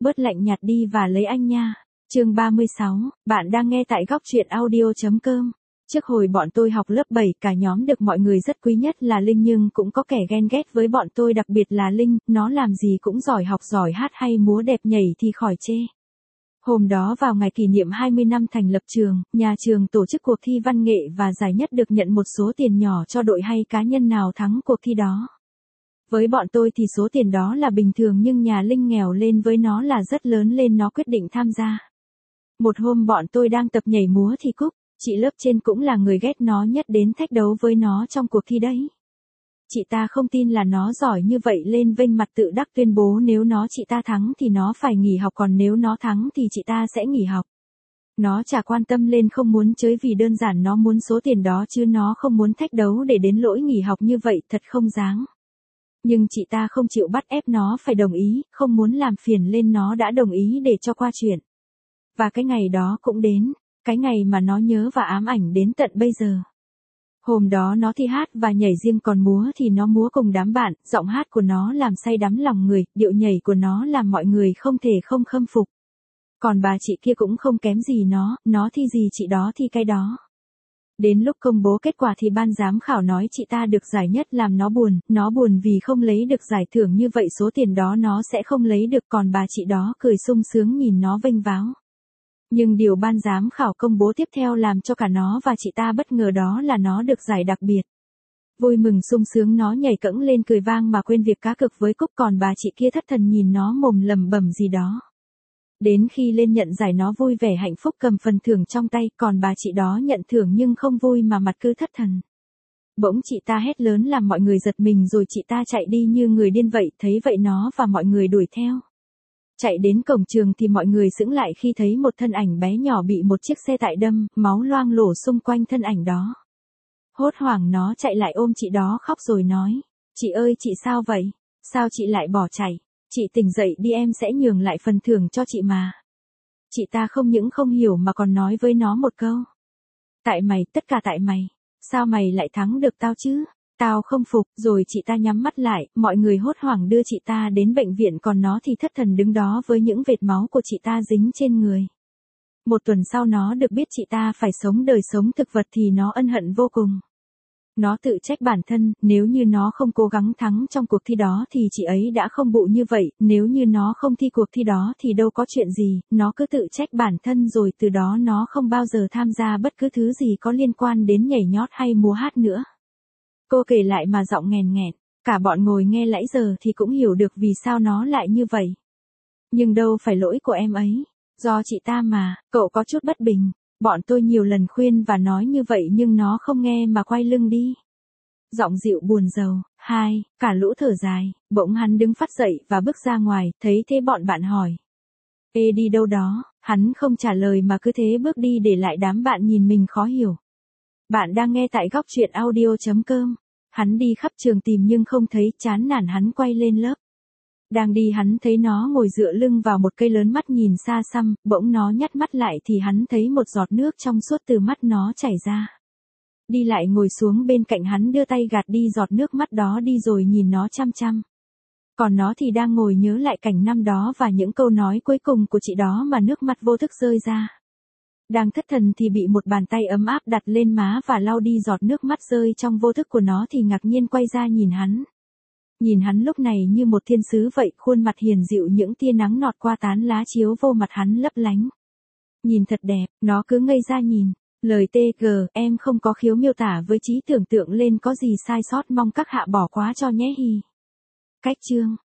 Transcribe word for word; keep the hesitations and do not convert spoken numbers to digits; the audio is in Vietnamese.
bớt lạnh nhạt đi và lấy anh nha. Chương ba mươi sáu, bạn đang nghe tại góc truyện audio.com. Trước hồi bọn tôi học lớp bảy, cả nhóm được mọi người rất quý nhất là Linh, nhưng cũng có kẻ ghen ghét với bọn tôi, đặc biệt là Linh, nó làm gì cũng giỏi, học giỏi, hát hay, múa đẹp, nhảy thì khỏi chê. Hôm đó vào ngày kỷ niệm hai mươi năm thành lập trường, nhà trường tổ chức cuộc thi văn nghệ và giải nhất được nhận một số tiền nhỏ cho đội hay cá nhân nào thắng cuộc thi đó. Với bọn tôi thì số tiền đó là bình thường, nhưng nhà Linh nghèo lên với nó là rất lớn, lên nó quyết định tham gia. Một hôm bọn tôi đang tập nhảy múa thì Cúc, chị lớp trên cũng là người ghét nó nhất, đến thách đấu với nó trong cuộc thi đấy. Chị ta không tin là nó giỏi như vậy, lên vênh mặt tự đắc tuyên bố nếu nó chị ta thắng thì nó phải nghỉ học, còn nếu nó thắng thì chị ta sẽ nghỉ học. Nó chả quan tâm, lên không muốn chơi vì đơn giản nó muốn số tiền đó chứ nó không muốn thách đấu để đến lỗi nghỉ học như vậy, thật không đáng. Nhưng chị ta không chịu bắt ép nó phải đồng ý, không muốn làm phiền lên nó đã đồng ý để cho qua chuyện. Và cái ngày đó cũng đến, cái ngày mà nó nhớ và ám ảnh đến tận bây giờ. Hôm đó nó thi hát và nhảy riêng, còn múa thì nó múa cùng đám bạn, giọng hát của nó làm say đắm lòng người, điệu nhảy của nó làm mọi người không thể không khâm phục. Còn bà chị kia cũng không kém gì nó, nó thi gì chị đó thi cái đó. Đến lúc công bố kết quả thì ban giám khảo nói chị ta được giải nhất, làm nó buồn, nó buồn vì không lấy được giải thưởng, như vậy số tiền đó nó sẽ không lấy được, còn bà chị đó cười sung sướng nhìn nó vênh váo. Nhưng điều ban giám khảo công bố tiếp theo làm cho cả nó và chị ta bất ngờ, đó là nó được giải đặc biệt. Vui mừng sung sướng nó nhảy cẫng lên cười vang mà quên việc cá cược với Cúc, còn bà chị kia thất thần nhìn nó mồm lẩm bẩm gì đó. Đến khi lên nhận giải nó vui vẻ hạnh phúc cầm phần thưởng trong tay, còn bà chị đó nhận thưởng nhưng không vui mà mặt cứ thất thần. Bỗng chị ta hét lớn làm mọi người giật mình, rồi chị ta chạy đi như người điên vậy, thấy vậy nó và mọi người đuổi theo. Chạy đến cổng trường thì mọi người sững lại khi thấy một thân ảnh bé nhỏ bị một chiếc xe tải đâm, máu loang lổ xung quanh thân ảnh đó. Hốt hoảng nó chạy lại ôm chị đó khóc rồi nói, chị ơi chị sao vậy? Sao chị lại bỏ chạy? Chị tỉnh dậy đi, em sẽ nhường lại phần thưởng cho chị mà. Chị ta không những không hiểu mà còn nói với nó một câu. Tại mày, tất cả tại mày. Sao mày lại thắng được tao chứ? Tao không phục. Rồi chị ta nhắm mắt lại, mọi người hốt hoảng đưa chị ta đến bệnh viện, còn nó thì thất thần đứng đó với những vệt máu của chị ta dính trên người. Một tuần sau nó được biết chị ta phải sống đời sống thực vật thì nó ân hận vô cùng. Nó tự trách bản thân, nếu như nó không cố gắng thắng trong cuộc thi đó thì chị ấy đã không bụ như vậy, nếu như nó không thi cuộc thi đó thì đâu có chuyện gì, nó cứ tự trách bản thân rồi từ đó nó không bao giờ tham gia bất cứ thứ gì có liên quan đến nhảy nhót hay múa hát nữa. Cô kể lại mà giọng nghèn nghẹn, cả bọn ngồi nghe nãy giờ thì cũng hiểu được vì sao nó lại như vậy. Nhưng đâu phải lỗi của em ấy, do chị ta mà, cậu có chút bất bình. Bọn tôi nhiều lần khuyên và nói như vậy nhưng nó không nghe mà quay lưng đi. Giọng dịu buồn rầu, hai, cả lũ thở dài, bỗng hắn đứng phát dậy và bước ra ngoài, thấy thế bọn bạn hỏi. Ê đi đâu đó, hắn không trả lời mà cứ thế bước đi để lại đám bạn nhìn mình khó hiểu. Bạn đang nghe tại góc truyện audio.com. Hắn đi khắp trường tìm nhưng không thấy, chán nản hắn quay lên lớp. Đang đi hắn thấy nó ngồi dựa lưng vào một cây lớn, mắt nhìn xa xăm, bỗng nó nhắt mắt lại thì hắn thấy một giọt nước trong suốt từ mắt nó chảy ra. Đi lại ngồi xuống bên cạnh hắn, đưa tay gạt đi giọt nước mắt đó đi rồi nhìn nó chăm chăm. Còn nó thì đang ngồi nhớ lại cảnh năm đó và những câu nói cuối cùng của chị đó mà nước mắt vô thức rơi ra. Đang thất thần thì bị một bàn tay ấm áp đặt lên má và lau đi giọt nước mắt rơi trong vô thức của nó thì ngạc nhiên quay ra nhìn hắn. Nhìn hắn lúc này như một thiên sứ vậy, khuôn mặt hiền dịu, những tia nắng nọt qua tán lá chiếu vô mặt hắn lấp lánh. Nhìn thật đẹp, nó cứ ngây ra nhìn. Lời tê gờ, em không có khiếu miêu tả với trí tưởng tượng lên có gì sai sót, mong các hạ bỏ qua cho nhé hi. Cách chương.